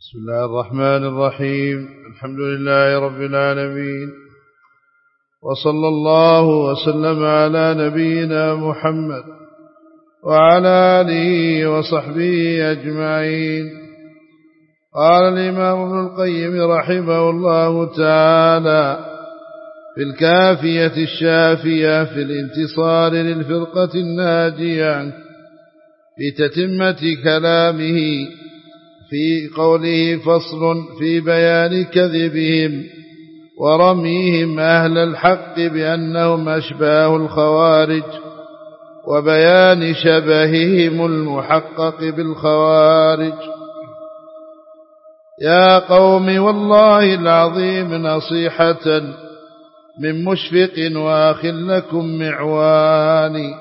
بسم الله الرحمن الرحيم. الحمد لله رب العالمين، وصلى الله وسلم على نبينا محمد وعلى آله وصحبه أجمعين. قال الإمام ابن القيم رحمه الله تعالى في الكافية الشافية في الانتصار للفرقة الناجية في تتمة كلامه في قوله: فصل في بيان كذبهم ورميهم أهل الحق بأنهم أشباه الخوارج، وبيان شبههم المحقق بالخوارج. يا قوم، والله العظيم نصيحة من مشفق واخ لكم معواني،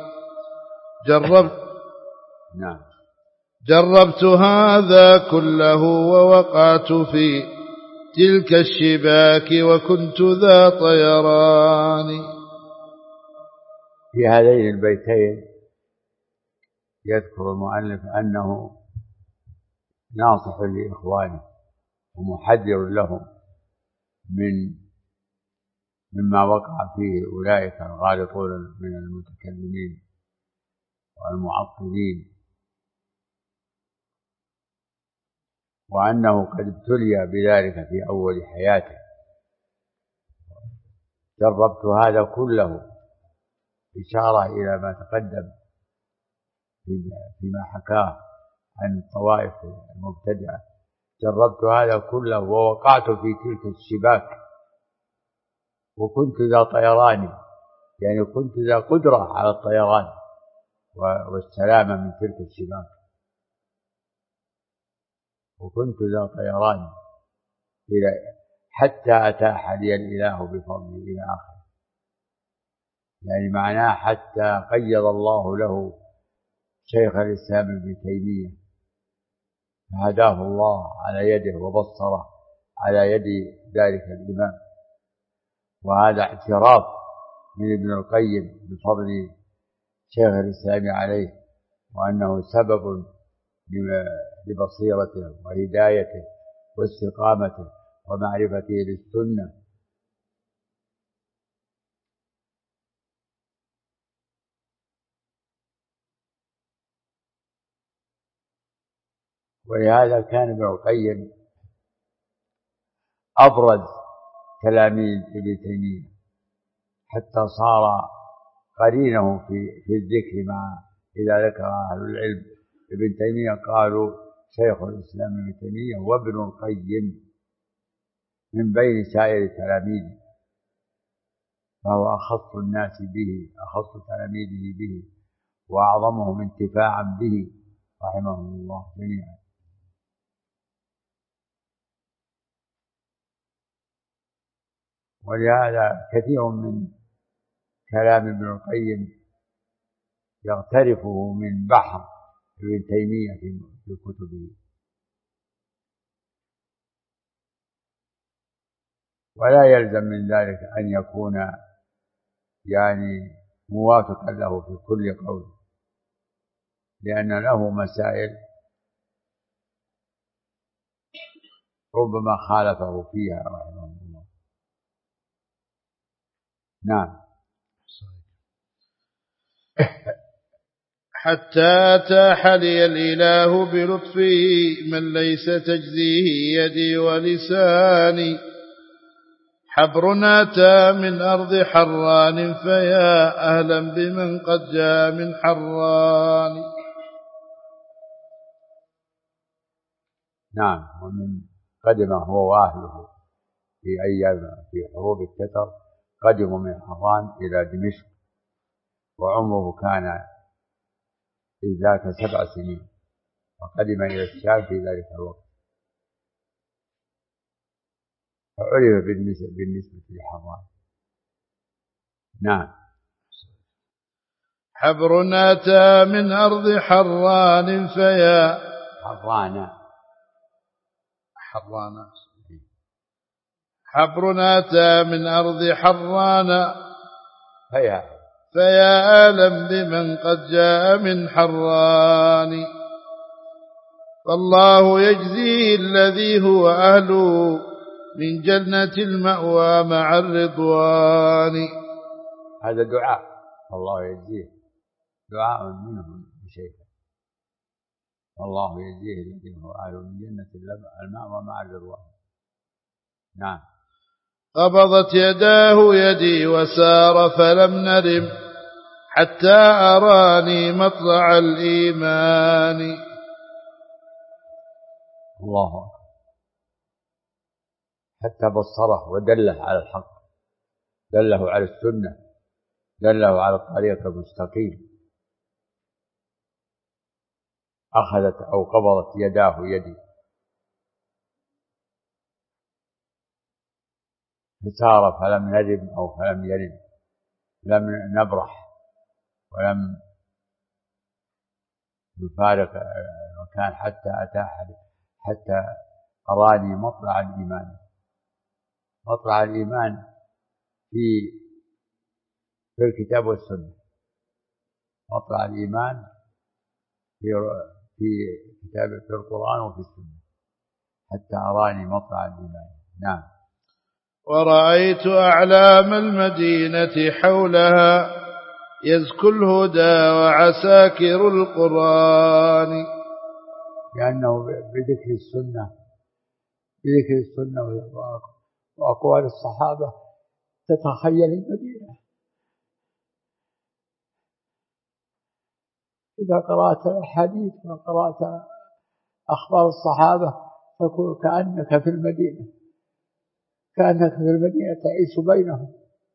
جربت هذا كله ووقعت في تلك الشباك وكنت ذا طيران. في هذين البيتين يذكر المؤلف أنه ناصح لإخوانه ومحذر لهم مما وقع فيه أولئك الغالطون من المتكلمين والمعطلين، وأنه قد ابتلي بذلك في أول حياته. جربت هذا كله إشارة إلى ما تقدم فيما حكاه عن الطوائف المبتدعة. جربت هذا كله ووقعت في تلك الشباك وكنت ذا طيران، يعني كنت ذا قدرة على الطيران والسلامة من تلك الشباك، وكنت ذا طيران حتى أتاح لي الإله بفضله إلى آخره. يعني معناه حتى قيض الله له شيخ الإسلام ابن تيمية، فهداه الله على يده وبصره على يد ذلك الإمام. وهذا اعتراف من ابن القيم بفضل شيخ الإسلام عليه، وأنه سبب لبصيرته وهدايته واستقامته ومعرفته للسنة. ولهذا كان ابن القيم أبرز تلاميذ ابن تيمية، حتى صار قرينه في الذكر مع إذا ذكر أهل العلم ابن تيمية قالوا شيخ الإسلام ابن تيمية وابن القيم من بين سائر تلاميذه، فهو أخص الناس به، أخص تلاميذه به، وأعظمهم انتفاعا به رحمه الله جميعا. ولهذا كثير من كلام ابن القيم يغترفه من بحر ابن تيمية في كتبه، ولا يلزم من ذلك أن يكون يعني موافقا له في كل قول، لأن له مسائل ربما خالفه فيها رحمه الله. نعم. حتى أتاح لي الإله بلطفه من ليس تجزيه يدي ولساني، حبر أتى من أرض حران فيا أهلا بمن قد جاء من حران. نعم. ومن قدم هو وأهله في أيام في حروب التتر، قدموا من حران إلى دمشق، وعمره كان في ذاك 7 سنين، وقدم إلى الشام في ذلك الوقت، فعرف بالنسبة لحران. نعم. حبر أتى من أرض حران فيا حبر أتى من أرض حران فيا أهلا بمن قد جاء من حران. فالله يجزيه الذي هو أهله من جنة المأوى مع الرضوان. هذا دعاء الله يجزيه، دعاء منهم بشيء. الله يجزيه الذي هو أهله من جنة المأوى مع الرضوان. نعم. قبضت يداه يدي وسار فلم نرم حتى أراني مطلع الإيمان. الله أكبر. حتى بصره ودله على الحق، دله على السنة، دله على الطريق المستقيم. أخذت أو قبضت يداه يدي فسار فلم نرم أو فلم يرم، لم نبرح ولم نفارق المكان حتى أراني مطلع الإيمان. مطلع الإيمان في الكتاب والسنة، مطلع الإيمان في كتاب في القرآن وفي السنة، حتى أراني مطلع الإيمان. نعم. ورأيت أعلام المدينة حولها يزكو الهدى وعساكر القرآن. لأنه بذكر السنة وأقوال الصحابة تتخيل المدينة. إذا قرأت الحديث وقرأت أخبار الصحابة تكون كأنك في المدينة، كأنك في المدينة تعيش بينهم.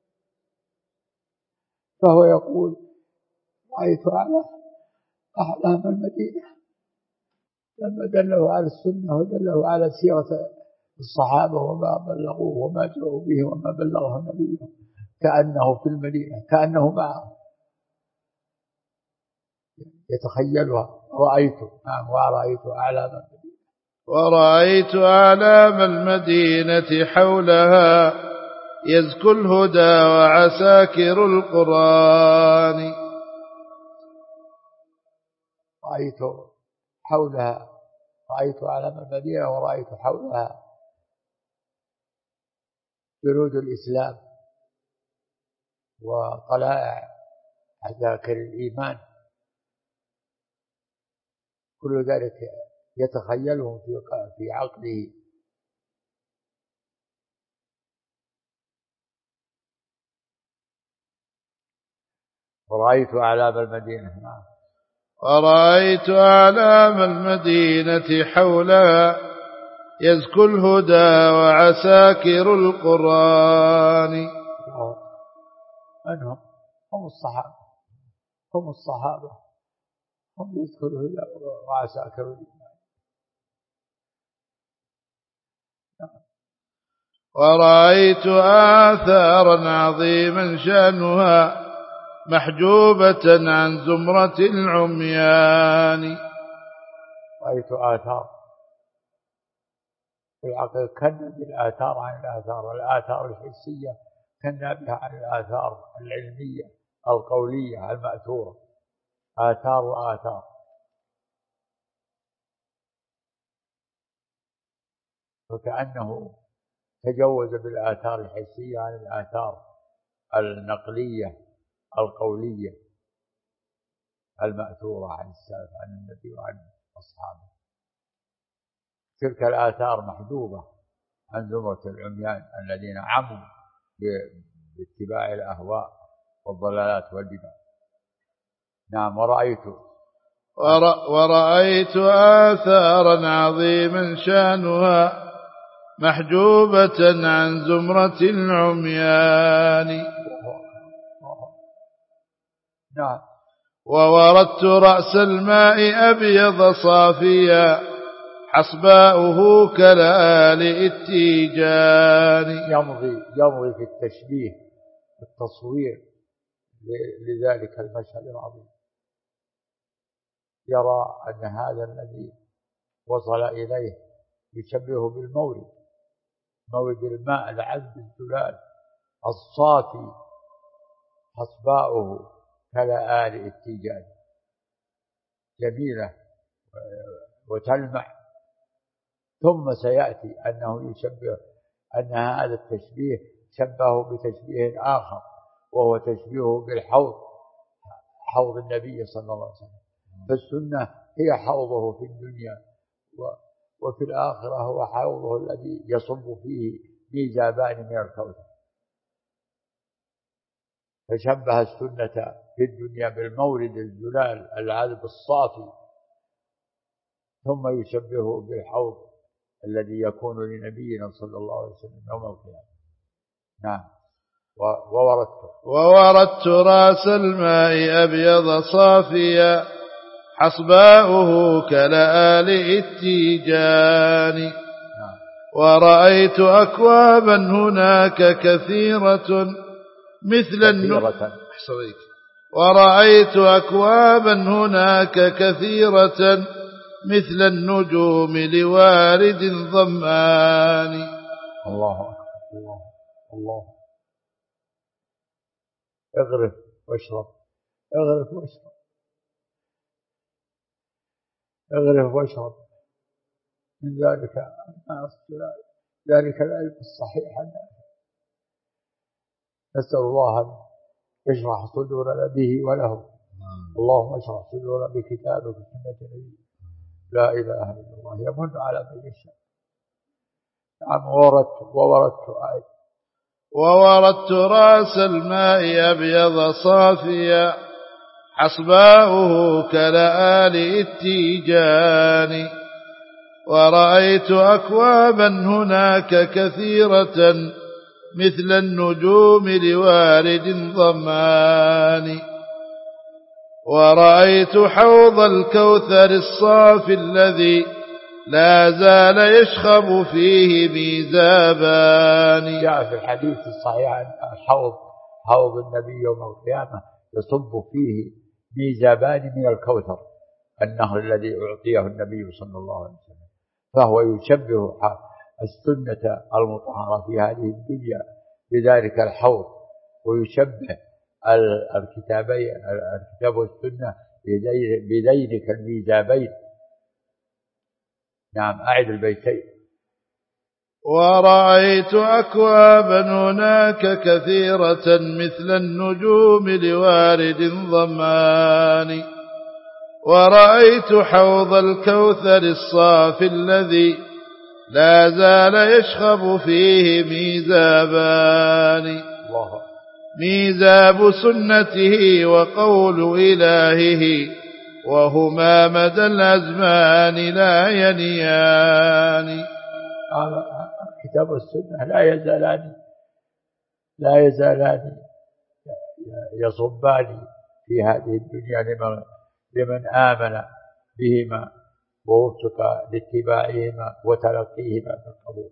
فهو يقول: رأيت أعلام المدينة، لما دله على السنة ودله على سيرة الصحابة وما بلغوه وما جاءوا به وما بلغه نبيه، كأنه في المدينة، كأنه معه يتخيلها. نعم. ورأيت أعلام المدينة. ورأيت أعلام المدينة حولها يزكو الهدى وعساكر القرآن. رأيت أعلام المدينة ورأيت حولها جنود الإسلام وطلائع عساكر الإيمان، كل ذلك يتخيله في عقله. ورأيت أعلام المدينة. ورأيت أعلام المدينة حولها يزكو الهدى وعساكر القرآن. أنهم هم الصحابة هم يزكو الهدى وعساكر الإيمان. ورأيت آثارا عظيما شأنها محجوبة عن زمرة العميان. رأيت آثار في العقل كنا بالآثار عن الآثار الحسية، كنا بها عن الآثار العلمية القولية المأثورة. آثار وآثار. فكأنه تجوز بالآثار الحسية عن الآثار النقلية القولية المأثورة عن السلف، عن النبي وعن أصحابه. تلك الآثار محجوبة عن زمرة العميان الذين عموا باتباع الأهواء والضلالات والبدع. نعم. ورأيت آثارا عظيما شأنها محجوبة عن زمرة العميان. نعم. ووردت رأس الماء أبيض صافيا حصباؤه كالآل التيجان. يمضي في التشبيه التصوير لذلك المشهد العظيم. يرى أن هذا الذي وصل إليه يشبهه بالمورد، مورد الماء العذب الزلال الصافي، حصباؤه كالآل التيجان. جميلة وتلمع. ثم سيأتي أنه يشبه أن هذا التشبيه شبهه بتشبيه آخر، وهو تشبيهه بالحوض، حوض النبي صلى الله عليه وسلم. فالسنة هي حوضه في الدنيا، وفي الآخرة هو حوضه الذي يصب فيه ميزابان من الكوثر. فشبه السنة في الدنيا بالمورد الزلال العذب الصافي، ثم يشبهه بالحوض الذي يكون لنبينا صلى الله عليه وسلم يوم القيامة. نعم. ووردت رأس الماء أبيض صافيا حصباؤه كلآلئ التيجان. ورأيت أكوابا هناك كثيرة ورأيت أكوابا هناك كثيرة مثل النجوم لوارد ظمآن. الله أكبر. الله. اغرف واشرب، اغرف واشرب، اغرف واشرب من ذلك العلم الصحيح النافع. نسأل الله أن يشرح صدورنا به وله. اللهم اشرح صدورنا بكتابك وسنة نبيك. لا إله إلا الله يمن على من يشاء. نعم. ووردت رأس الماء أبيض صافيا حصباؤه كلآلئ التيجان. ورأيت أكوابا هناك كثيرة مثل النجوم لوارد ظمآن. ورأيت حوض الكوثر الصافي الذي لا زال يشخب فيه ميزابان. جاء في الحديث الصحيح أن حوض النبي يوم القيامة يصب فيه ميزابان من الكوثر، النهر الذي أعطيه النبي صلى الله عليه وسلم. فهو يشبه السنة المطهرة في هذه الدنيا بذلك الحوض، ويشبه الكتاب والسنة بذينك الميزابين. نعم. أعد البيتين. ورأيت أكوابا هناك كثيرة مثل النجوم لوارد ظمآن. ورأيت حوض الكوثر الصافي الذي لا زال يشخب فيه ميزابان. ميزاب سنته وقول إلهه وهما مدى الأزمان لا ينيان. كتاب والسنة لا يزالان يصبان في هذه الدنيا لمن آمن بهما ووفق لاتباعهما وتلقيهما بالقبول.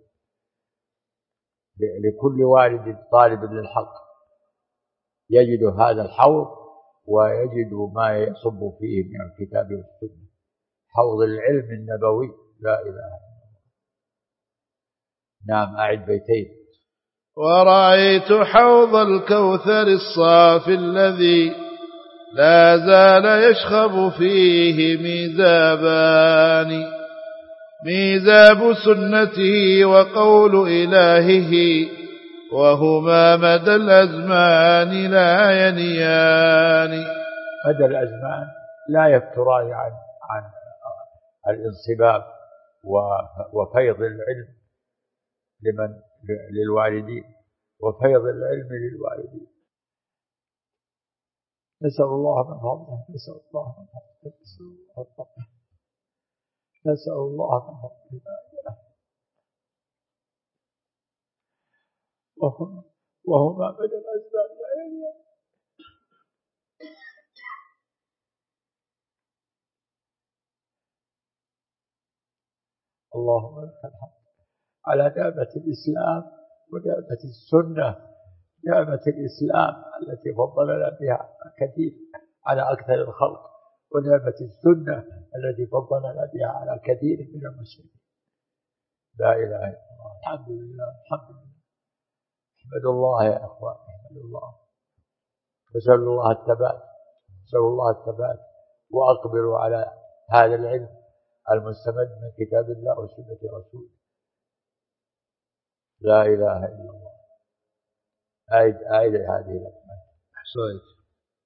لكل والد طالب للحق يجد هذا الحوض ويجد ما يصب فيه من الكتاب والسنة، حوض العلم النبوي. لا إله إلا الله. نعم. أعد بيتين. ورأيت حوض الكوثر الصافي الذي لا زال يشخب فيه ميزابان. ميزاب سنته وقول إلهه وهما مدى الأزمان لا ينيان. مدى الأزمان لا يفتران عن الانصباب وفيض العلم للوالدين، وفيض العلم للوالدين. نسأل الله من فضله، نسأل الله من فضله، نسأل الله من فضله. وهما من الأسباب لا يليان. اللهم لك الحمد على نعمة الإسلام ونعمة السنة. نعمة الإسلام التي فضلنا بها كثير على أكثر الخلق، ونعمة السنة التي فضلنا بها على كثير من المسلمين. لا إله إلا الله. الحمد لله. الحمد لله. احمد الله يا أخوان، احمد الله. وسأل الله الثبات، وأقبلوا على هذا العلم المستمد من كتاب الله وسنة رسوله. لا إله إلا الله. أعيد هذه الأسماء. أحسنت.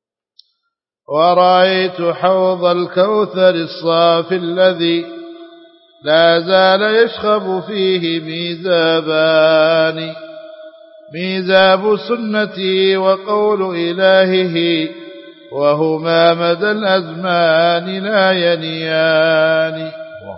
ورأيت حوض الكوثر الصافي الذي لا زال يشخب فيه ميزابان، ميزاب سنتي وقول إلهه، وهما مدى الأزمان لا ينيان.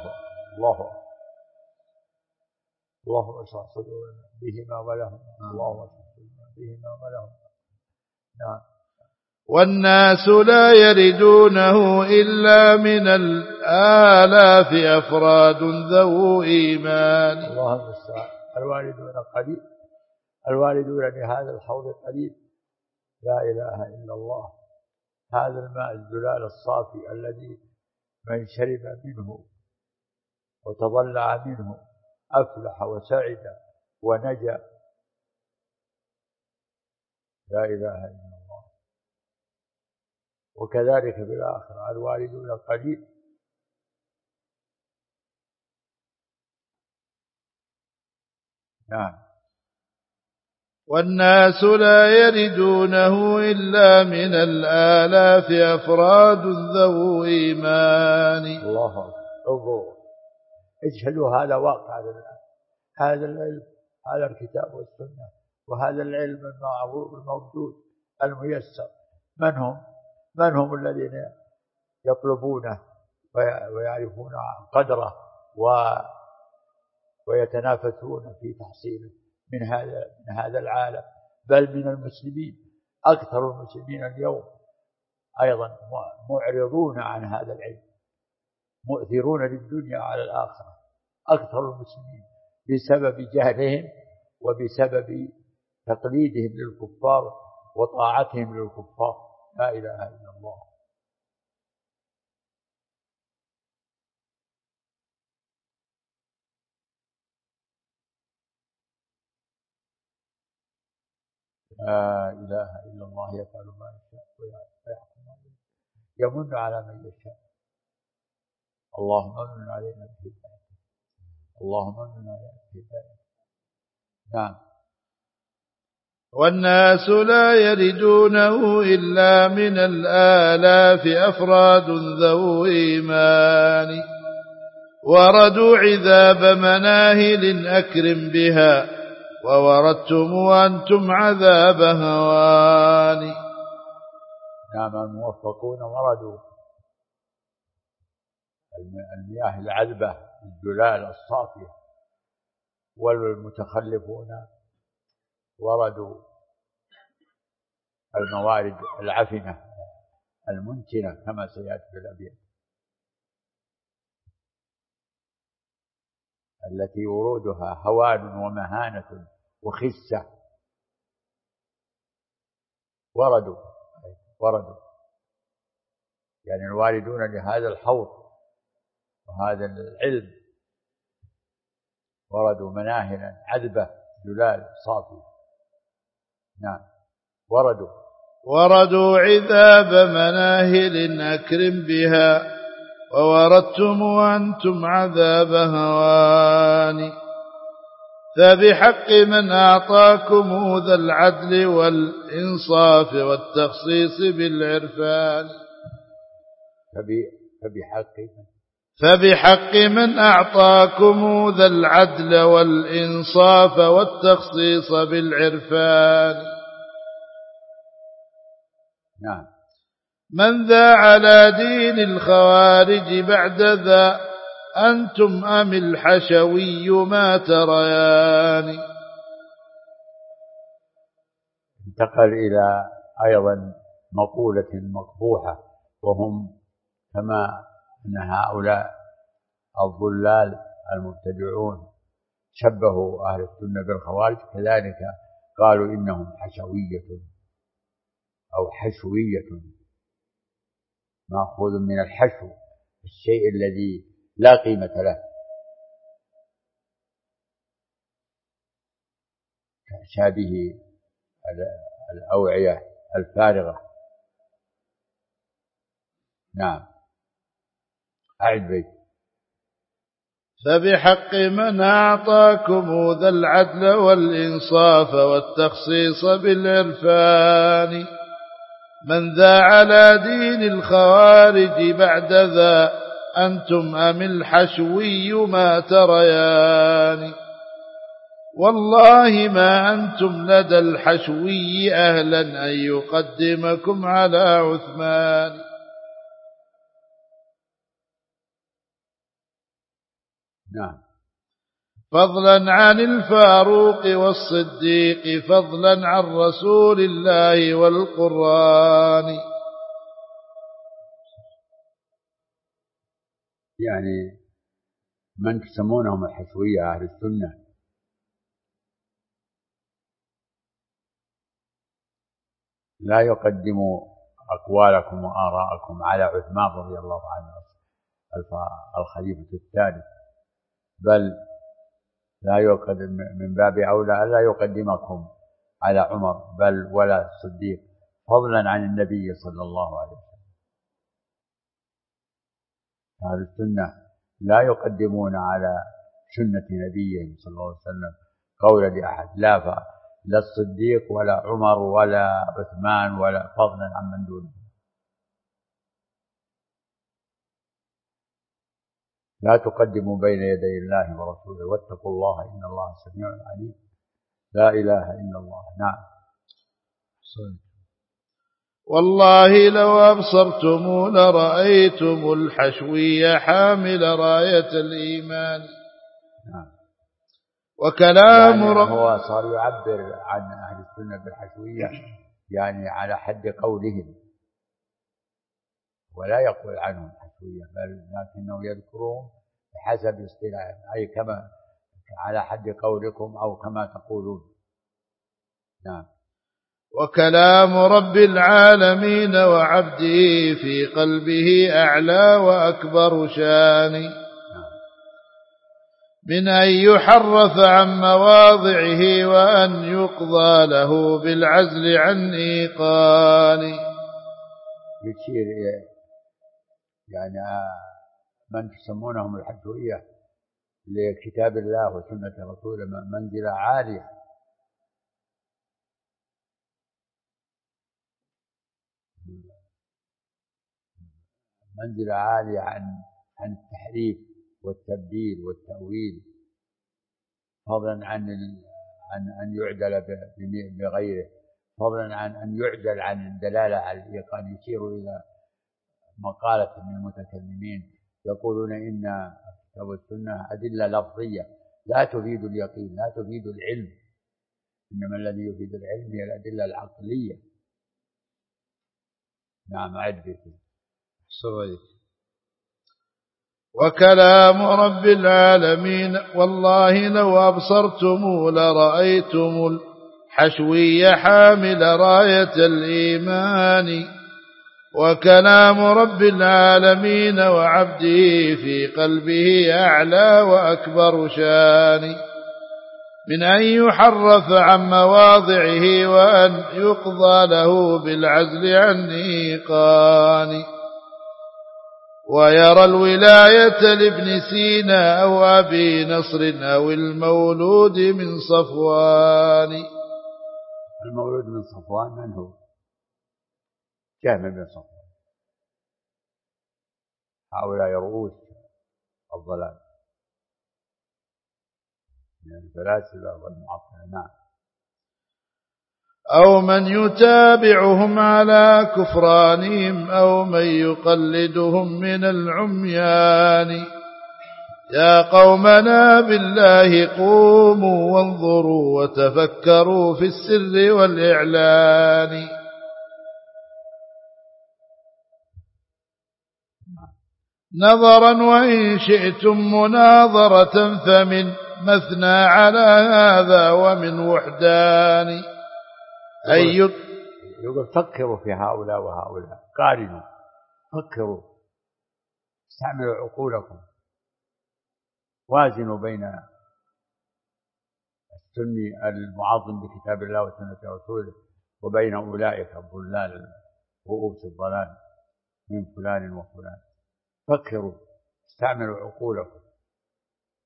الله اشرح صدورنا بهما ولهم. الله اشرح صدورنا بهما ولهم. نعم. والناس لا يردونه إلا من الآلاف أفراد ذو إيمان. الله المستعان. الواردون قليل، الواردون لهذا الحوض قليل. لا إله إلا الله. هذا الماء الزلال الصافي الذي من شرب منه وتضلع منه أفلح وسعد ونجا. لا إله إلا الله. وكذلك في الآخرة الواردون قليل. نعم. والناس لا يردونه إلا من الآلاف أفراد ذو إيمان. الله أكبر. اجهلوا هذا واقع الآن. هذا العلم، هذا الكتاب والسنة، وهذا العلم الموجود الميسر، من هم الذين يطلبونه ويعرفون قدره ويتنافسون في تحصيله من هذا العالم، بل من المسلمين. أكثر المسلمين اليوم أيضا معرضون عن هذا العلم، مؤثرون للدنيا على الآخرة. أكثر المسلمين بسبب جهلهم وبسبب تقليدهم للكفار وطاعتهم للكفار. لا إله إلا الله. لا إله إلا الله. يفعل ما يشاء ويحكم ما يشاء، يمن على من يشاء. اللهم امن علينا بهدايتك، اللهم امن علينا بهدايتك. نعم. والناس لا يردونه إلا من الآلاف أفراد ذو إيمان، وردوا عذاب مناهل أكرم بها، ووردتم وأنتم عذاب هوان. نعم. الموفقون وردوا المياه العذبة الزلال الصافية، والمتخلفون وردوا الموارد العفنة المنتنة كما سيأتي في الأبيات، التي ورودها هوان ومهانة وخسة. وردوا يعني الواردون لهذا الحوض وهذا العلم وردوا مناهلا عذبة زلال صافي. نعم. وردوا عذاب مناهل أكرم بها، ووردتم وأنتم عذاب هوان. فبحق من أعطاكم ذا العدل والإنصاف والتخصيص بالعرفان. فبحق من أعطاكم ذا العدل والإنصاف والتخصيص بالعرفان. نعم. من ذا على دين الخوارج بعد ذا، أنتم أم الحشوي ما تريان. انتقل إلى أيضا مقولة مقبوحة، وهم كما أن هؤلاء الضلال المبتدعون شبهوا أهل السنة بالخوارج، كذلك قالوا إنهم حشوية أو حشوية، مأخوذ من الحشو، الشيء الذي لا قيمة له، كشابه الأوعية الفارغة. نعم. أعد بيت. فبحق من أعطاكم ذا العدل والإنصاف والتخصيص بالعرفان، من ذا على دين الخوارج بعد ذا أنتم أم الحشوي ما تريان، والله ما أنتم لدى الحشوي أهلا أن يقدمكم على عثمان. نعم. فضلا عن الفاروق والصديق، فضلا عن رسول الله والقرآن. يعني من تسمونهم الحشوية أهل السنة لا يقدموا أقوالكم وآراءكم على عثمان رضي الله عنه الخليفة الثالث، بل لا يقدم من باب أولى ألا يقدمكم على عمر بل ولا الصديق، فضلا عن النبي صلى الله عليه وسلم. أهل السنة لا يقدمون على سنة نبيهم صلى الله عليه وسلم قول لأحد، لا الصديق ولا عمر ولا عثمان ولا، فضلا عن من دونه. لا تقدموا بين يدي الله ورسوله واتقوا الله إن الله سميع عليم. لا إله إلا الله. نعم. والله لو أبصرتم لرأيتم الحشوي حامل راية الإيمان. نعم. وكلام يعني هو صار يعبر عن أهل السنة بالحشوية يعني على حد قولهم، ولا يقول عنهم حشوية بل لكنه يذكرهم بحسب اصطلاحهم، أي كما على حد قولكم أو كما تقولون. نعم. وكلام رب العالمين وعبده في قلبه أعلى وأكبر شان، من أن يحرف عن مواضعه وأن يقضى له بالعزل عن إيقان. يشير يعني من تسمونهم الحشوية لكتاب الله وسنة رسوله منزلة عالية، منزلة عالية عن التحريف والتبديل والتأويل، فضلا عن أن يعدل بغيره، فضلا عن أن يعدل عن الدلالة على الإيقان. يشير إلى مقالة من المتكلمين يقولون إن الكتاب والسنة أدلة لفظية لا تفيد اليقين لا تفيد العلم، إنما الذي يفيد العلم هي الأدلة العقلية. نعم. عد صغير. وكلام رب العالمين والله لو أبصرتم لرأيتم الحشوي حامل راية الإيمان، وكلام رب العالمين وعبده في قلبه أعلى وأكبر شان، من أن يحرف عن مواضعه وأن يقضى له بالعزل عن إيقان، ويرى الولاية لابن سينا أو أبي نصر أو المولود من صفوان. المولود من صفوان من هو؟ جهم بن صفوان. هؤلاء رؤوس الضلال من الفلاسفة والمعطلة. نعم. أو من يتابعهم على كفرانهم أو من يقلدهم من العميان، يا قومنا بالله قوموا وانظروا وتفكروا في السر والإعلان. نظرا وإن شئتم مناظرة فمن مثنى على هذا ومن وحدان. يقول فكروا في هؤلاء وهؤلاء، قارنوا، فكروا، استعملوا عقولكم، وازنوا بين السني المعظم بكتاب الله وسنة رسوله وبين أولئك الضلال رؤوس الضلال من فلان وفلان. فكروا، استعملوا عقولكم.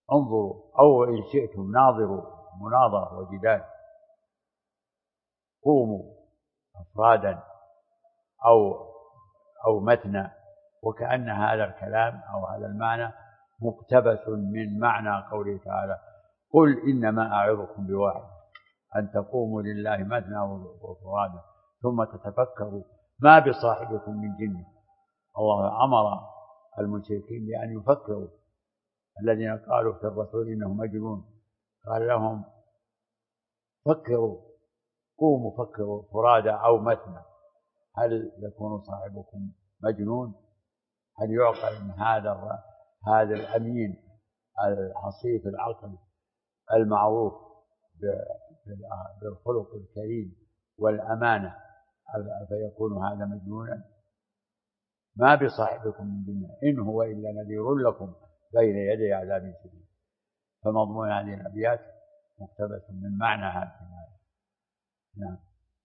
انظروا، أو إن شئتم ناظروا مناظرة وجدال، قوموا أفرادا أو مثنى، وكأن هذا الكلام أو هذا المعنى مقتبس من معنى قوله تعالى: قل إنما أعظكم بواحد أن تقوموا لله مثنى وفرادا ثم تتفكروا ما بصاحبكم من جنة. الله أمر المشركين بأن يفكروا، الذين قالوا في الرسول إنه مجنون قال لهم: فكروا، قوموا فكروا فرادا أو مثنى، هل يكون صاحبكم مجنون؟ هل يعقل أن هذا الأمين الحصيف العقل المعروف بالخلق الكريم والأمانة فيكون هذا مجنونا؟ ما بصاحبكم من جنة إن هو إلا نذير لكم بين يدي عذاب شديد. فمضمون هذه الأبيات مقتبس من معنى هذه الآية. نعم.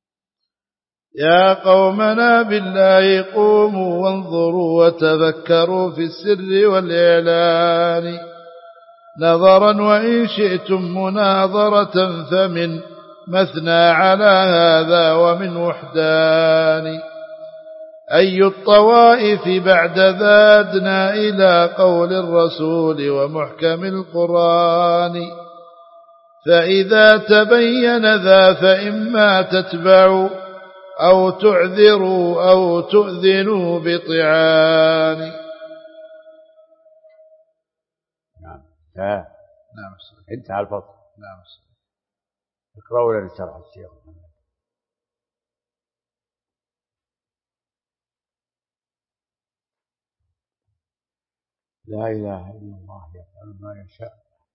يا قومنا بالله قوموا وانظروا وتذكروا في السر والإعلان، نظرا وإن شئتم مناظرة فمن مثنى على هذا ومن وحدان. أي الطوائف بعد ذادنا إلى قول الرسول ومحكم القرآن، فإذا تبين ذا فإما تتبعوا أو تعذروا أو تؤذنوا بطعان. نعم. نعم. انتهى الفصل. نعم. اقرأوا لنا شرح الشيخ. لا إله إلا الله يفعل ما يشاء.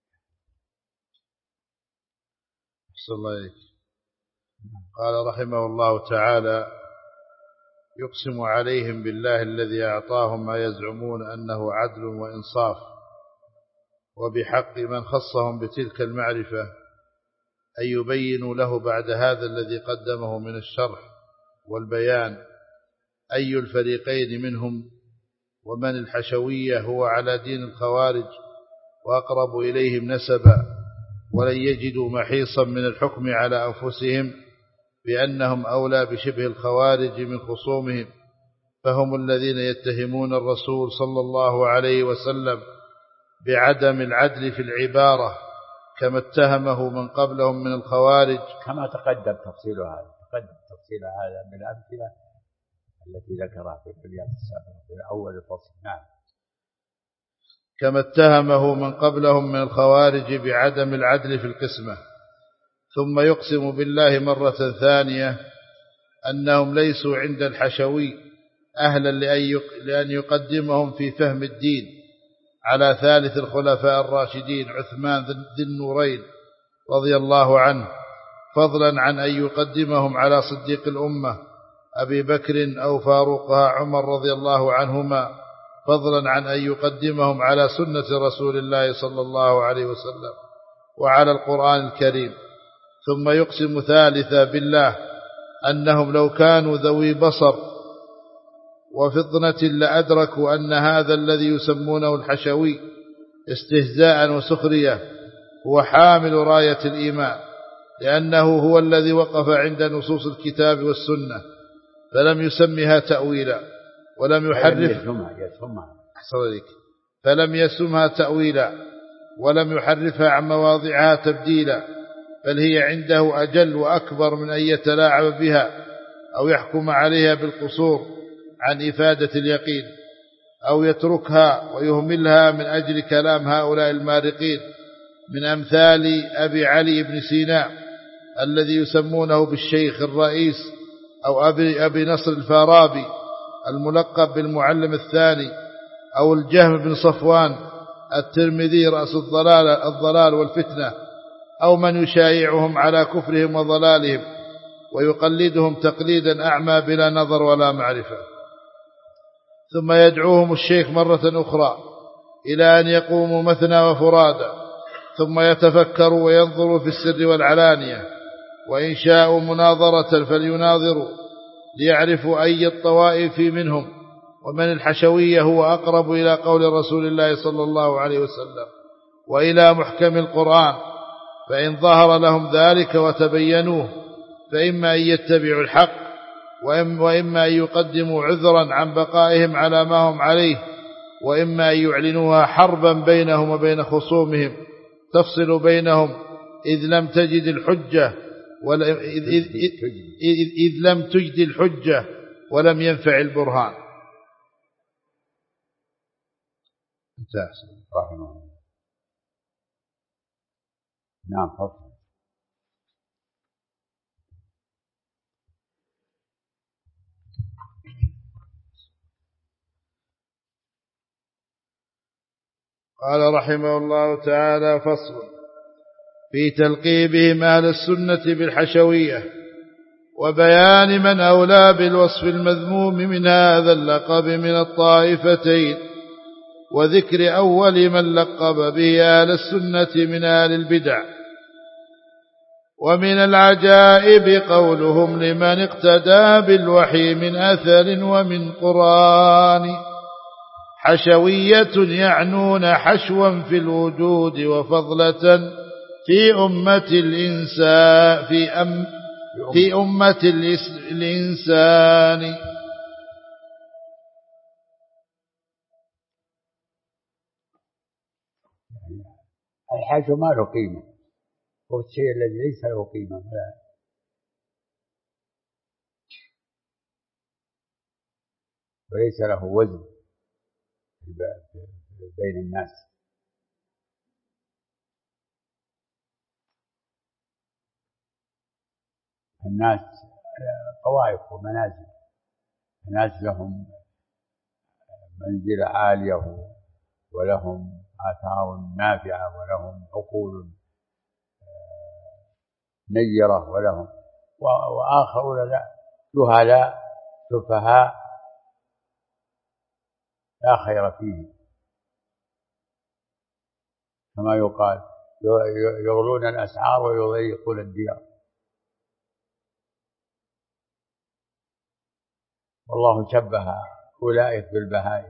أحسن الله إليك. قال رحمه الله تعالى: يقسم عليهم بالله الذي أعطاهم ما يزعمون أنه عدل وإنصاف، وبحق من خصهم بتلك المعرفة أن يبينوا له بعد هذا الذي قدمه من الشرح والبيان أي الفريقين منهم، ومن الحشوية هو على دين الخوارج وأقرب إليهم نسبا، ولن يجدوا محيصا من الحكم على أنفسهم بأنهم أولى بشبه الخوارج من خصومهم، فهم الذين يتهمون الرسول صلى الله عليه وسلم بعدم العدل في العبارة كما اتهمه من قبلهم من الخوارج، كما تقدم تفصيل هذا بالأمثلة التي ذكرها في الأبيات السابقة في أول الفصل. نعم. كما اتهمه من قبلهم من الخوارج بعدم العدل في القسمة. ثم يقسم بالله مرة ثانية أنهم ليسوا عند الحشوي أهلا لأن يقدمهم في فهم الدين على ثالث الخلفاء الراشدين عثمان ذي النورين رضي الله عنه، فضلا عن أن يقدمهم على صديق الأمة أبي بكر أو فاروقها عمر رضي الله عنهما، فضلا عن أن يقدمهم على سنة رسول الله صلى الله عليه وسلم وعلى القرآن الكريم. ثم يقسم ثالثا بالله أنهم لو كانوا ذوي بصر وفطنة لأدركوا أن هذا الذي يسمونه الحشوي استهزاء وسخرية هو حامل راية الإيمان، لأنه هو الذي وقف عند نصوص الكتاب والسنة فلم يسمها تأويلا ولم يسمها تأويلا ولم يحرفها عن مواضعها تبديلا، بل هي عنده أجل وأكبر من أن يتلاعب بها أو يحكم عليها بالقصور عن إفادة اليقين، أو يتركها ويهملها من أجل كلام هؤلاء المارقين من أمثال أبي علي بن سينا الذي يسمونه بالشيخ الرئيس، أو أبي نصر الفارابي الملقب بالمعلم الثاني، أو الجهم بن صفوان الترمذي رأس الضلال والفتنة، أو من يشايعهم على كفرهم وضلالهم ويقلدهم تقليدا أعمى بلا نظر ولا معرفة. ثم يدعوهم الشيخ مرة أخرى إلى أن يقوموا مثنى وفرادا، ثم يتفكروا وينظروا في السر والعلانية، وإن شاءوا مناظرة فليناظروا ليعرفوا أي الطوائف منهم ومن الحشوية هو أقرب إلى قول رسول الله صلى الله عليه وسلم وإلى محكم القرآن، فإن ظهر لهم ذلك وتبينوه فإما أن يتبعوا الحق، وإما أن يقدموا عذرا عن بقائهم على ما هم عليه، وإما أن يعلنوها حربا بينهم وبين خصومهم تفصل بينهم إذ لم تجد الحجة ولم ينفع البرهان. انتهى. رحمه الله. نعم فضل. قال رحمه الله تعالى: فصل في تلقيبهم أهل السنة بالحشوية، وبيان من أولى بالوصف المذموم من هذا اللقب من الطائفتين، وذكر أول من لقب به أهل السنة من أهل البدع. ومن العجائب قولهم لمن اقتدى بالوحي من أثر ومن قرآن: حشوية يعنون حشوا في الوجود وفضلة في أمة الإنسان في أمة الإنسان. الحشو ما له قيمة، هو الشيء الذي ليس له قيمة وليس له وزن بين الناس. الناس طوائف ومنازل، الناس لهم منزلة عالية ولهم آثار نافعة ولهم عقول نيرة ولهم، وآخرون لا، جهلاء سفهاء لا خير فيه، كما يقال يغلون الأسعار ويضيقون الديار. والله شبه أولئك بالبهائم: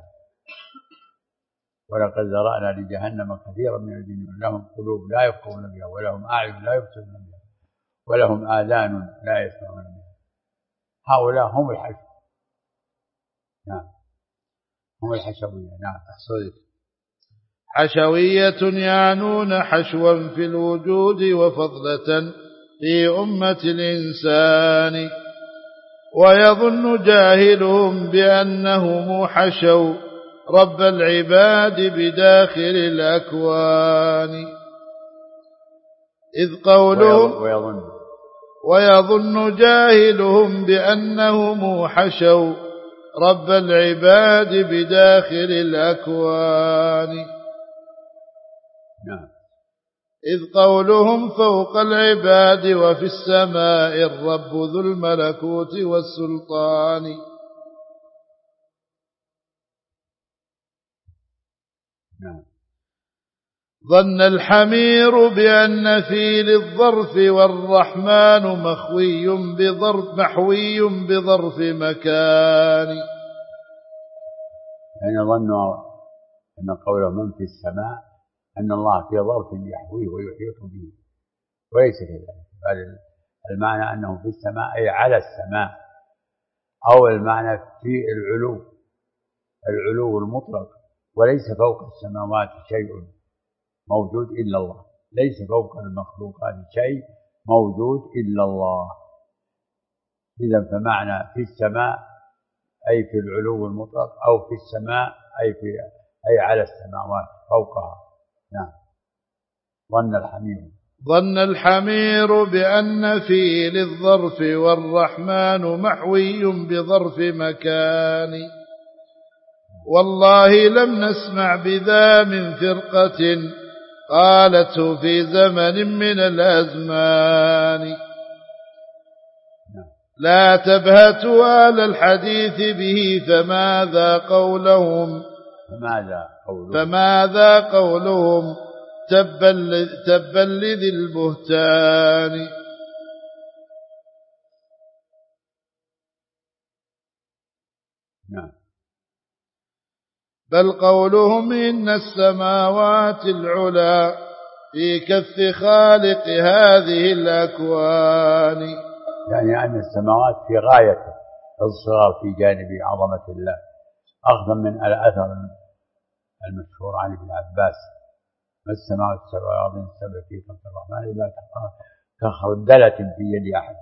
ولقد ذرأنا لجهنم كثيرا من الجن لهم قلوب لا يفقهون بها ولهم أعين لا يبصرون بها ولهم آذان لا يسمعون بها. هؤلاء هم الحشو. نعم هم الحشوية. نعم صحيح. حشوية يعنون حشوا في الوجود وفضلة في أمة الإنسان، ويظن جاهلهم بأنهم حشوا رب العباد بداخل الأكوان، إذ قولهم ويظن جاهلهم بأنهم حشوا رب العباد بداخل الأكوان. نعم. إذ قولهم فوق العباد وفي السماء الرب ذو الملكوت والسلطان. نعم. ظن الحمير بأن في للظرف والرحمن محوي بظرف مكان. يعني ظنوا أن قوله من في السماء أن الله في ظرف يحويه ويحيط به، وليس كذلك، بل المعنى أنه في السماء أي على السماء، أو المعنى في العلو المطلق، وليس فوق السماوات شيء موجود إلا الله، ليس فوق المخلوقات شيء موجود إلا الله. إذن فمعنى في السماء أي في العلو المطلق، أو في السماء أي على السماوات فوقها. نعم. ظن الحمير بأن في للظرف والرحمن محوي بظرف مكان، والله لم نسمع بذا من فرقة قالته في زمن من الأزمان. لا تبهتوا أهل الحديث به فماذا قولهم تبا لذي البهتان. نعم. بل قولهم إن السماوات العلا في كف خالق هذه الأكوان، يعني أن السماوات في غاية الصغر في جانب عظمة الله، أخذا من الأثر المشهور عن ابن عباس: ما السماوات السبع والأرض السبع في خلق الرحمن إلا كخردلة في يد أحد.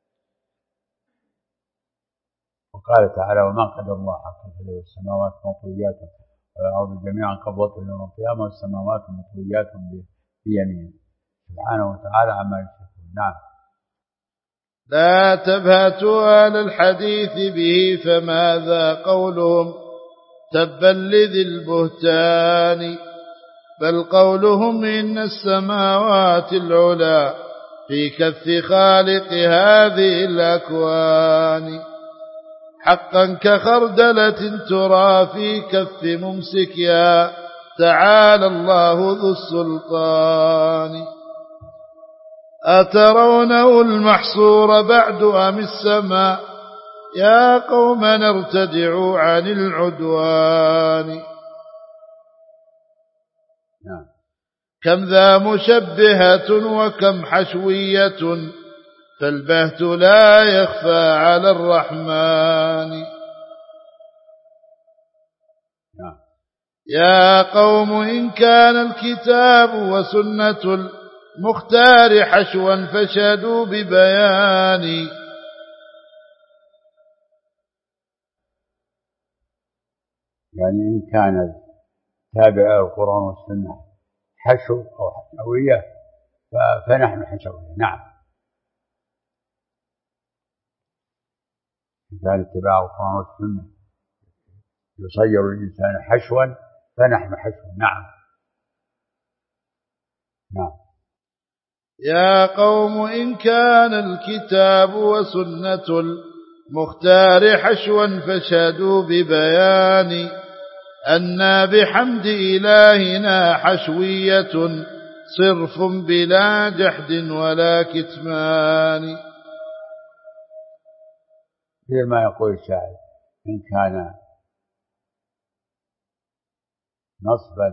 وقال تعالى: وما قدر الله حق قدره والسماوات مطويات والأرض جميعا قبضته يوم القيامة والسماوات مطويات بيمينه سبحانه وتعالى عما يشركون. نعم. لا تبهتوا أهل الحديث به فماذا قولهم تبا لذي البهتان، بل قولهم إن السماوات العلا في كف خالق هذه الأكوان حقا كخردلة ترى في كف ممسكها تعالى الله ذو السلطان. أترونه المحصور بعد أم السماء يا قومنا ارتدعوا عن العدوان. كم ذا مشبهة وكم حشوية فالبهت لا يخفى على الرحمن. يا قوم إن كان الكتاب وسنة المختار حشوا فشهدوا ببيان. يعني إن كان تابع القرآن والسنة حشو أو حشوية فنحن حشوية. نعم. إن كان اتباع القرآن والسنة يصير الإنسان حشوا فنحن حشو. نعم. نعم. يا قوم إن كان الكتاب وسنة المختار حشوا فشهدوا ببيان أن بحمد إلهنا حشوية صرف بلا جحد ولا كتمان. مثل ما يقول الشاعر: إن كان نصبا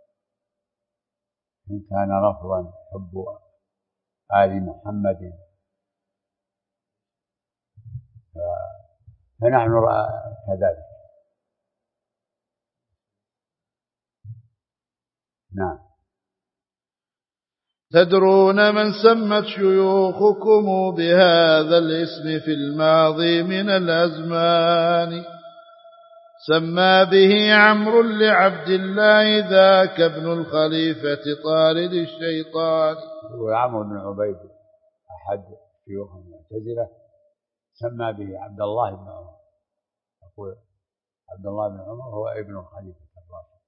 إن كان رفضا حب آل محمد فنحن كذلك. نعم. تدرون من سمت شيوخكم بهذا الاسم في الماضي من الأزمان سمى به عمرو لعبد الله ذاك ابن الخليفة طارد الشيطان. وعمرو بن عبيد أحد شيوخ المعتزلة سمى به عبد الله بن عمر، يقول عبد الله بن عمر هو ابن الخليفة الراشد،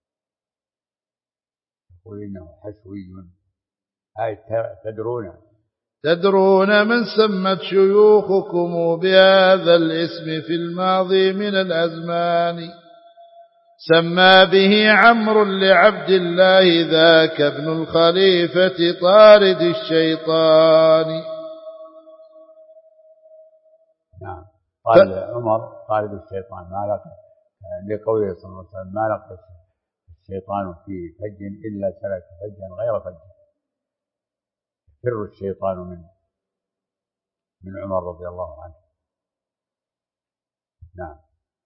يقول إنه حشوي. تدرون من سمت شيوخكم بهذا الاسم في الماضي من الأزمان سمى به عمرو لعبد الله ذاك ابن الخليفة طارد الشيطان. نعم. قال عمر طارد الشيطان ما لقى، لقوله صلى الله عليه وسلم: ما لقى الشيطان في فج إلا سلك فجا غير فج. فر الشيطان من عمر رضي الله عنه. نعم.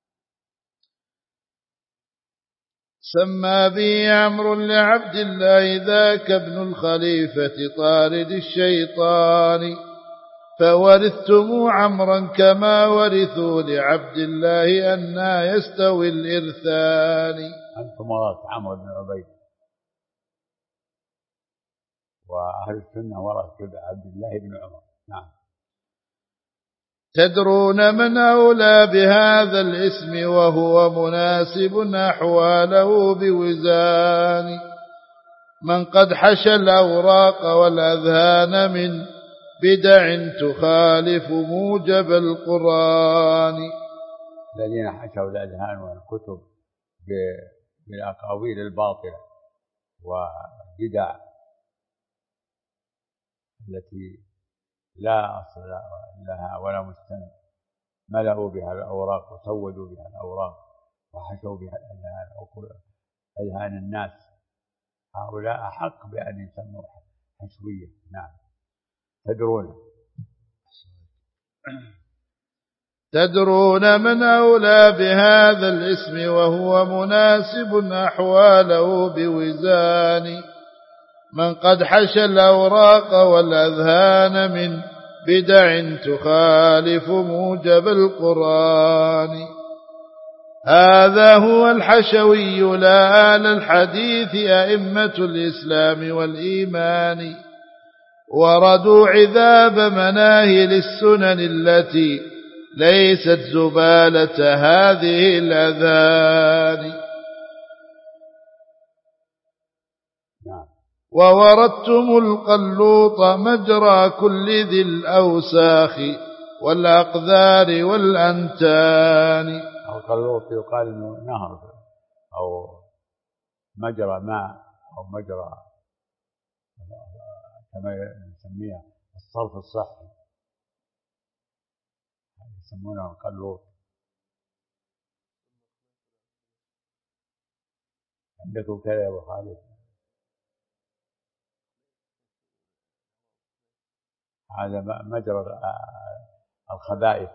سمى به عمرو لعبد الله ذاك ابن الخليفة طارد الشيطان فورثتم عمرا كما ورثوا لعبد الله أنا يستوي الإرثان. أنتم ورث عمرو بن عبيد، وأهل السنة ورث عبد الله بن عمر. نعم. تدرون من أولى بهذا الاسم وهو مناسب أحواله بوزان من قد حشى الأوراق والأذهان من بدع تخالف موجب القرآن. الذين حشوا الأذهان والكتب بالأقاويل الباطلة وبدع التي لا أصل لها ولا مستند، ملأوا بها الأوراق وسودوا بها الأوراق وحشوا بها أذهان الناس، هؤلاء أحق بأن يسموا حشوية. نعم. تدرون من أولى بهذا الاسم وهو مناسب أحواله بوزان، من قد حشى الأوراق والأذهان من بدع تخالف موجب القرآن. هذا هو الحشوي لا آل الحديث أئمة الإسلام والإيمان، وردوا عذاب مناهل السنن التي ليست زبالة هذه الأذان. ووردتم القلوط مجرى كل ذي الأوساخ والأقذار والأنتان. القلوط يقال إنه نهر أو مجرى ماء أو مجرى كما يسميها الصرف الصحي، يسمونه القلوط. عندكم كذا يا أبو خالد؟ هذا مجرى الخبائث.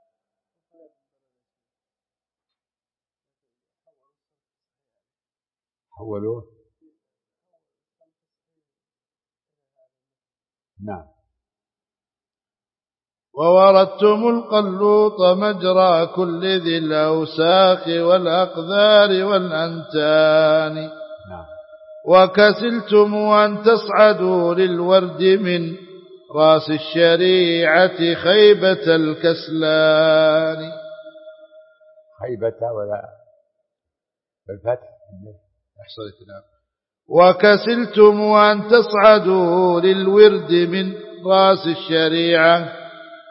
حولوه. نعم. ووردتم القلوط مجرى كل ذي الأوساخ والأقذار والأنتان. نعم. وكسلتم أن تصعدوا للورد من رأس الشريعة خيبة الكسلان. خيبة ولا بالفتح؟ أحسنت. نعم. وكسلتم أن تصعدوا للورد من رأس الشريعة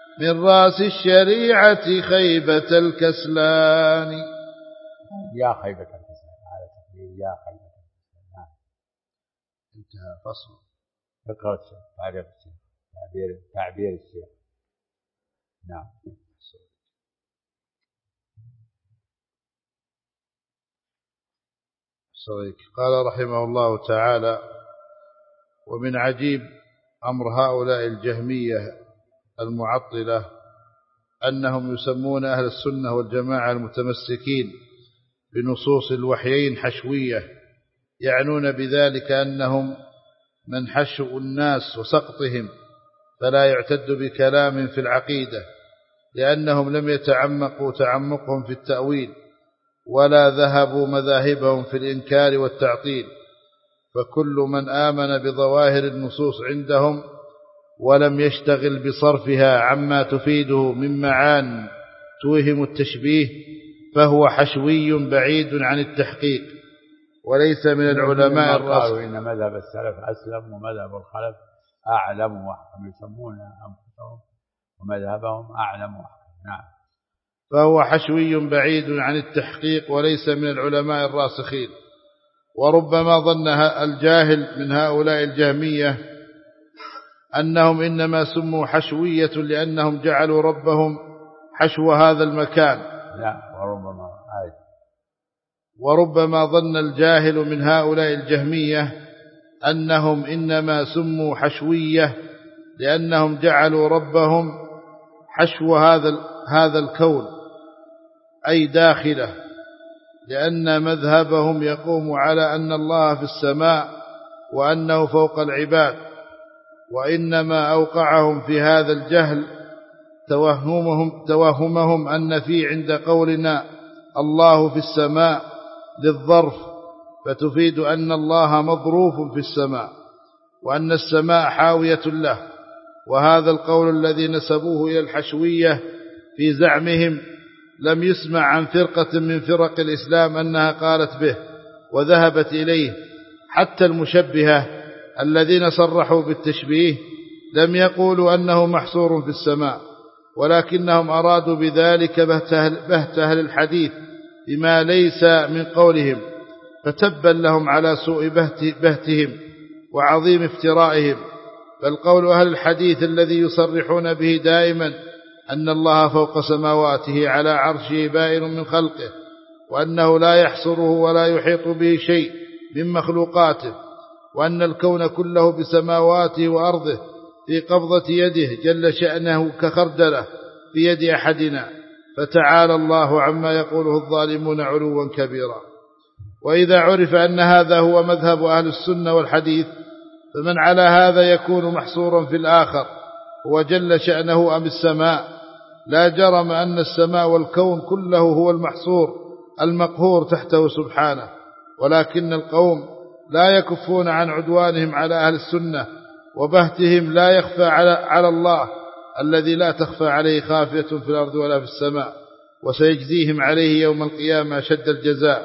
خيبة الكسلان. يا خيبة الكسلان، على تقدير يا خيبة الكسلان. انتهى فصل. اقرأ الشيخ، تعبير الشيخ. نعم. قال رحمه الله تعالى: ومن عجيب أمر هؤلاء الجهمية المعطلة أنهم يسمون أهل السنة والجماعة المتمسكين بنصوص الوحيين حشوية، يعنون بذلك أنهم من حشوا الناس وسقطهم، فلا يعتد بكلام في العقيدة، لأنهم لم يتعمقوا تعمقهم في التأويل ولا ذهبوا مذاهبهم في الإنكار والتعطيل. فكل من آمن بظواهر النصوص عندهم ولم يشتغل بصرفها عما تفيده من معان توهم التشبيه فهو حشوي بعيد عن التحقيق، وليس من العلماء الراسخين. قالوا إن مذهب السلف أسلم ومذهب الخلف أعلم وأحكم، يسمون أنفسهم ومذهبهم أعلم وأحكم. نعم. فهو حشوي بعيد عن التحقيق وليس من العلماء الراسخين. وربما ظن الجاهل من هؤلاء الجهمية أنهم إنما سموا حشوية لأنهم جعلوا ربهم حشو هذا المكان. لا، وربما ظن الجاهل من هؤلاء الجهمية أنهم إنما سموا حشوية لأنهم جعلوا ربهم حشو هذا الكون، أي داخله، لأن مذهبهم يقوم على أن الله في السماء وأنه فوق العباد. وإنما أوقعهم في هذا الجهل توهمهم أن في عند قولنا الله في السماء للظرف، فتفيد أن الله مظروف في السماء وأن السماء حاوية له. وهذا القول الذي نسبوه إلى الحشوية في زعمهم لم يسمع عن فرقة من فرق الإسلام أنها قالت به وذهبت إليه. حتى المشبهة الذين صرحوا بالتشبيه لم يقولوا أنه محصور في السماء، ولكنهم أرادوا بذلك بهت أهل الحديث بما ليس من قولهم، فتبا لهم على سوء بهتهم وعظيم افترائهم. فالقول أهل الحديث الذي يصرحون به دائما أن الله فوق سماواته على عرشه بائن من خلقه، وأنه لا يحصره ولا يحيط به شيء من مخلوقاته، وأن الكون كله بسماواته وأرضه في قبضة يده جل شأنه كخردلة في يد أحدنا، فتعالى الله عما يقوله الظالمون علوا كبيرا. وإذا عرف أن هذا هو مذهب أهل السنة والحديث، فمن على هذا يكون محصورا في الآخر هو جل شأنه أم السماء؟ لا جرم أن السماء والكون كله هو المحصور المقهور تحته سبحانه، ولكن القوم لا يكفون عن عدوانهم على أهل السنة وبهتهم لا يخفى على الله الذي لا تخفى عليه خافية في الأرض ولا في السماء، وسيجزيهم عليه يوم القيامة شد الجزاء.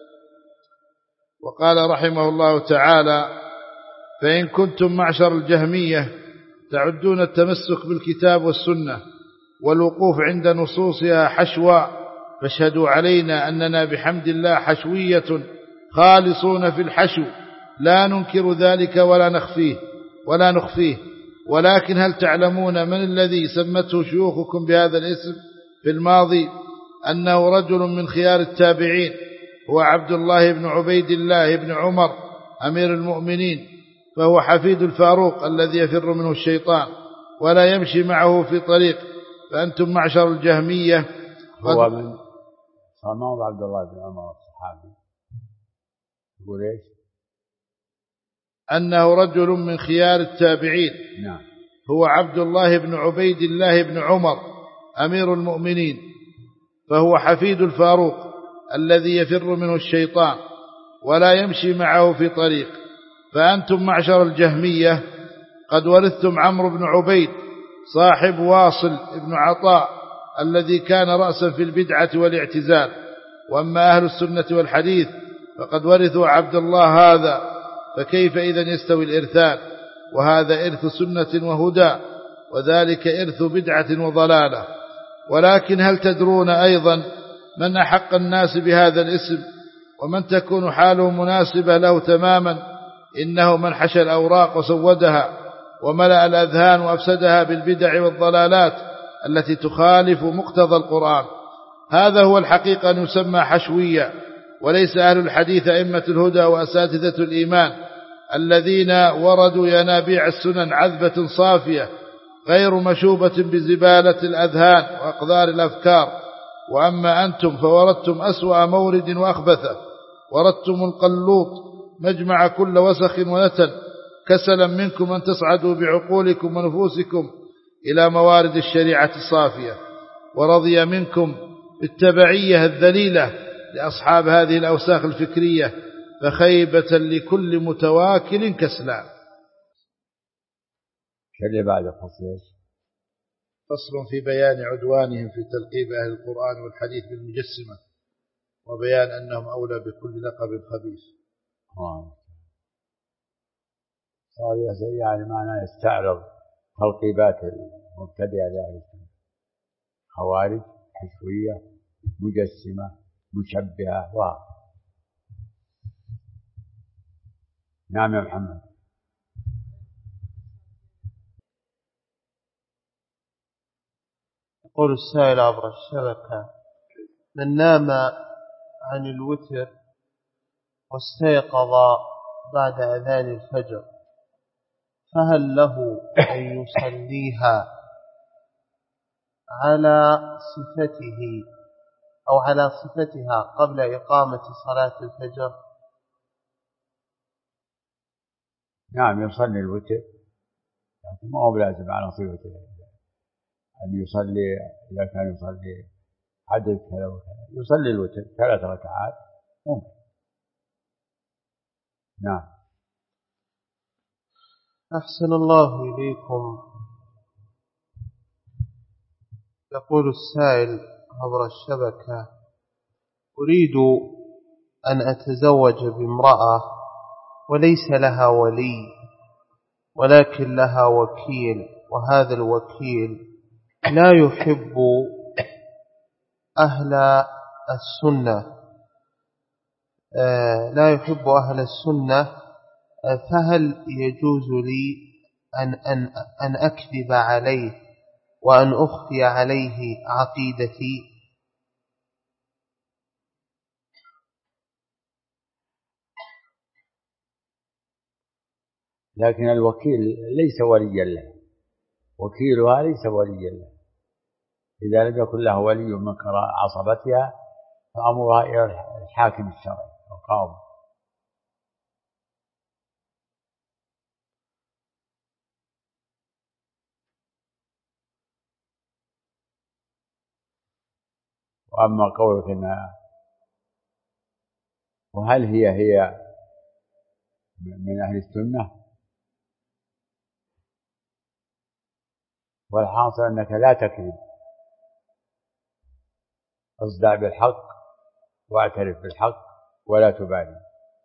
وقال رحمه الله تعالى: فإن كنتم معشر الجهمية تعدون التمسك بالكتاب والسنة والوقوف عند نصوصها حشوا، فاشهدوا علينا أننا بحمد الله حشوية خالصون في الحشو، لا ننكر ذلك ولا نخفيه، ولكن هل تعلمون من الذي سمته شيوخكم بهذا الاسم في الماضي؟ أنه رجل من خيار التابعين، هو عبد الله بن عبيد الله بن عمر أمير المؤمنين، فهو حفيد الفاروق الذي يفر منه الشيطان ولا يمشي معه في طريق. فأنتم معشر الجهمية هو من صمام عبد الله بن عمر الصحابي، يقول إيش؟ أنه رجل من خيار التابعين. نعم. هو عبد الله بن عبيد الله بن عمر أمير المؤمنين، فهو حفيد الفاروق الذي يفر منه الشيطان ولا يمشي معه في طريق. فأنتم معشر الجهمية قد ورثتم عمرو بن عبيد صاحب واصل بن عطاء الذي كان رأسا في البدعة والاعتزال. وأما أهل السنة والحديث فقد ورثوا عبد الله هذا، فكيف إذن يستوي الإرثان؟ وهذا إرث سنة وهدى، وذلك إرث بدعة وضلالة. ولكن هل تدرون أيضا من أحق الناس بهذا الاسم ومن تكون حاله مناسبة له تماما؟ إنه من حشى الأوراق وسودها وملأ الأذهان وأفسدها بالبدع والضلالات التي تخالف مقتضى القرآن. هذا هو الحقيقة أن يسمى حشوية، وليس أهل الحديث أئمة الهدى وأساتذة الإيمان الذين وردوا ينابيع السنن عذبة صافية غير مشوبة بزبالة الأذهان وأقذار الأفكار. وأما أنتم فوردتم أسوأ مورد وأخبثه، وردتم القلوط مجمع كل وسخ ونتن، كسلا منكم أن تصعدوا بعقولكم ونفوسكم إلى موارد الشريعة الصافية، ورضي منكم بالتبعية الذليلة لأصحاب هذه الأوساخ الفكرية، فخيبة لكل متواكل كسلان. شلي بعد فصل. فصل في بيان عدوانهم في تلقيب أهل القرآن والحديث بالمجسمة، وبيان أنهم أولى بكل لقب خبيث. صار يعني معناه يستعرض تلقيبات المبتدئة لأهل السنة: خوارج، حشوية، مجسمة، مشبهة. نعم يا محمد. يقول السائل عبر الشبكة: من نام عن الوتر واستيقظ بعد أذان الفجر فهل له أن يصليها على صفته أو على صفتها قبل إقامة صلاة الفجر؟ نعم، يصلي الوتر، لكن ما هو لازم على صفته أن يصلي. إذا كان يصلي عدد كذا وكذا يصلي الوتر 3 ركعات ممكن. نعم. أحسن الله إليكم. يقول السائل عبر الشبكة: أريد أن أتزوج بامرأة وليس لها ولي ولكن لها وكيل، وهذا الوكيل لا يحب أهل السنة، فهل يجوز لي أن أكذب عليه وأن أخفي عليه عقيدتي؟ لكن الوكيل ليس وليا له، وكيلها ليس وليا له. إذا لم يكن له ولي من عصبتها فأمرها إلى الحاكم الشرعي القاضي. وأما قولك إنها وهل هي من أهل السنة، والحاصل أنك لا تكذب، اصدع بالحق واعترف بالحق ولا تبالي.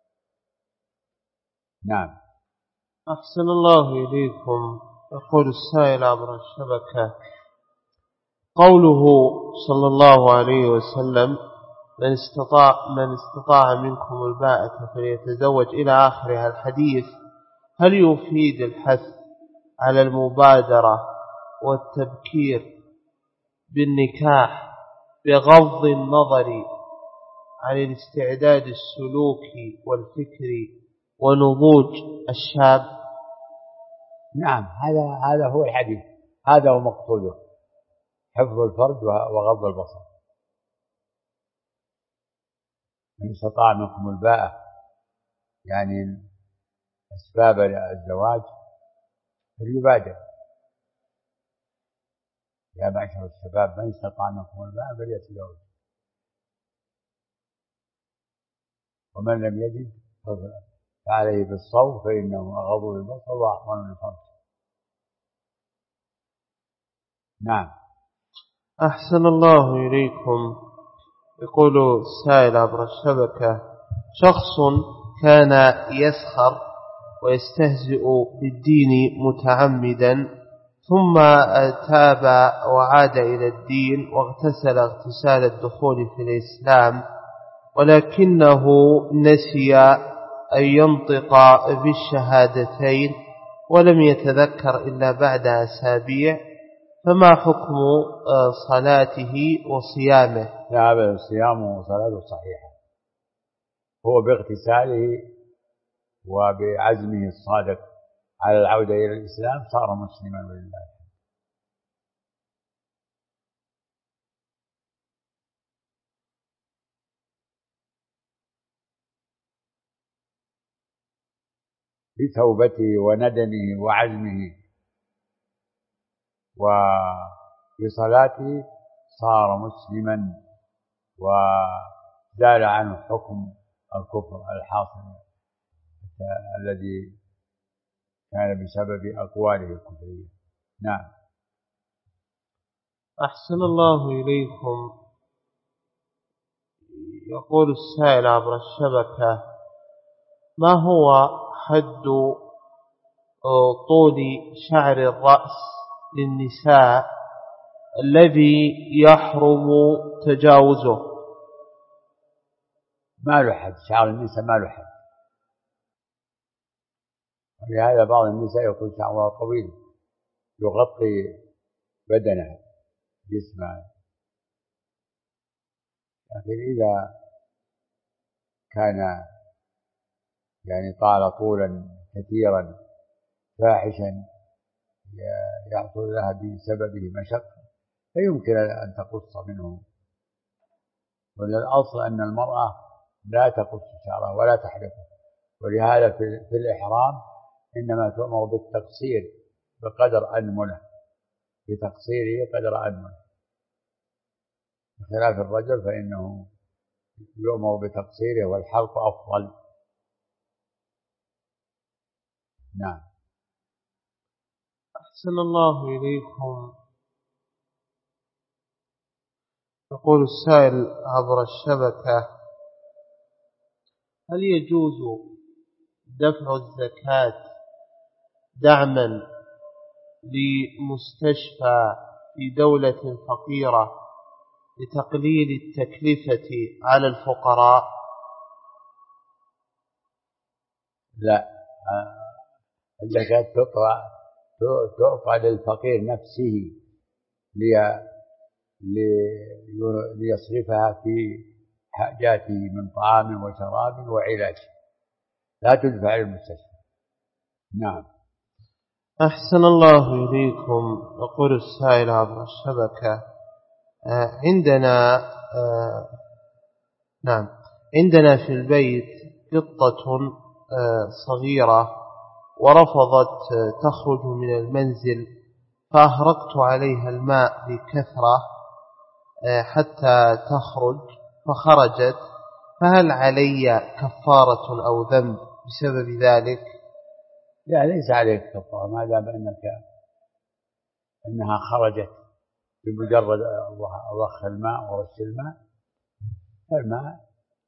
نعم. أحسن الله إليكم. يقول السائل عبر الشبكة: قوله صلى الله عليه وسلم: من استطاع منكم الباءة فليتزوج إلى آخر الحديث، هل يفيد الحث على المبادرة والتبكير بالنكاح بغض النظر عن الاستعداد السلوكي والفكري ونضوج الشاب؟ نعم، هذا هو الحديث، هذا هو مقصوده، حفظ الفرج وغض البصر. من استطاع منكم الباءة يعني أسباب الزواج فليبادر. يا معشر الشباب من استطاع منكم الباءة فليتزوج، ومن لم يجد فعليه بالصوم فإنه أغض للبصر وأحصن للفرج. نعم. أحسن الله إليكم. يقول السائل عبر الشبكة: شخص كان يسخر ويستهزئ بالدين متعمدا، ثم تاب وعاد إلى الدين واغتسل اغتسال الدخول في الإسلام، ولكنه نسي أن ينطق بالشهادتين ولم يتذكر إلا بعد أسابيع، فما حكم صلاته وصيامه؟ لا بل صيامه وصلاته صحيحة، هو باغتساله وبعزمه الصادق على العودة إلى الإسلام صار مسلما ولله. بتوبته وندمه وعزمه وبصلاته صار مسلما وزال عنه حكم الكفر الحاصل الذي كان بسبب أقواله الكفرية. نعم. أحسن الله إليكم. يقول السائل عبر الشبكة: ما هو حد طول شعر الرأس للنساء الذي يحرم تجاوزه؟ ما له حد، شعر النساء ما له حد، ولهذا بعض النساء يكون شعرها طويل يغطي بدنها جسمها، لكن إذا كان يعني طال طولا كثيرا فاحشا يحصل لها بسببه مشقة فيمكن أن تقص منه، والأصل أن المرأة لا تقص شعرها ولا تحلقه، ولهذا في الإحرام إنما تؤمر بالتقصير بقدر أنمله، بتقصيره قدر أنمله، بخلاف الرجل فإنه يؤمر بتقصيره والحلق أفضل. نعم. أحسن الله إليكم. يقول السائل عبر الشبكة: هل يجوز دفع الزكاة دعما لمستشفى في دولة فقيرة لتقليل التكلفة على الفقراء؟ لا، الزكاة تعطى للفقير نفسه ليصرفها في حاجاته من طعام وشراب وعلاج، لا تدفع للمستشفى. نعم. أحسن الله إليكم. يقول السائل عبر الشبكة: عندنا في البيت قطة صغيرة ورفضت تخرج من المنزل، فأهرقت عليها الماء بكثرة حتى تخرج فخرجت، فهل علي كفارة أو ذنب بسبب ذلك؟ لا، ليس عليك كفارة ما دام أنها خرجت بمجرد ضخ الماء ورش الماء. فالماء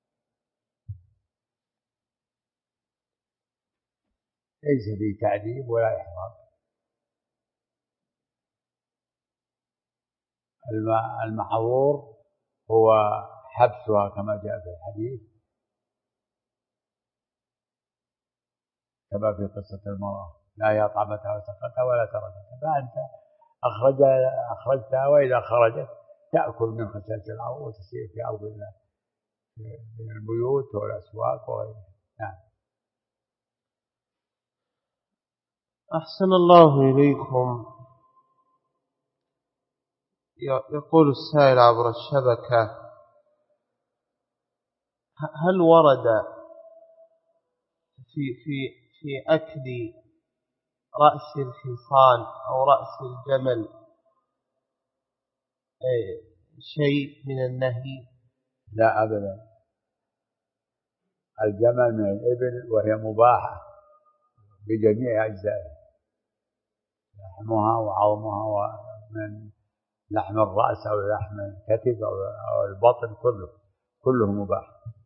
ليس فيه تعذيب ولا إحراق. المحظور هو حبسها كما جاء في الحديث، كما في قصة المرأة: لا هي طعمتها وسقتها ولا تركتها، فأنت أخرجتها، وإذا خرجت تأكل من خشاش الأرض وتسير في أرض الله من البيوت والأسواق وغيرها. نعم. أحسن الله إليكم. يقول السائل عبر الشبكة: هل ورد في أكل رأس الحصان أو رأس الجمل شيء من النهي؟ لا أبدا. الجمل من الإبل وهي مباحة بجميع أجزائها، لحمها وعظمها، ومن لحم الرأس أو لحم الكتف أو البطن كله مباح.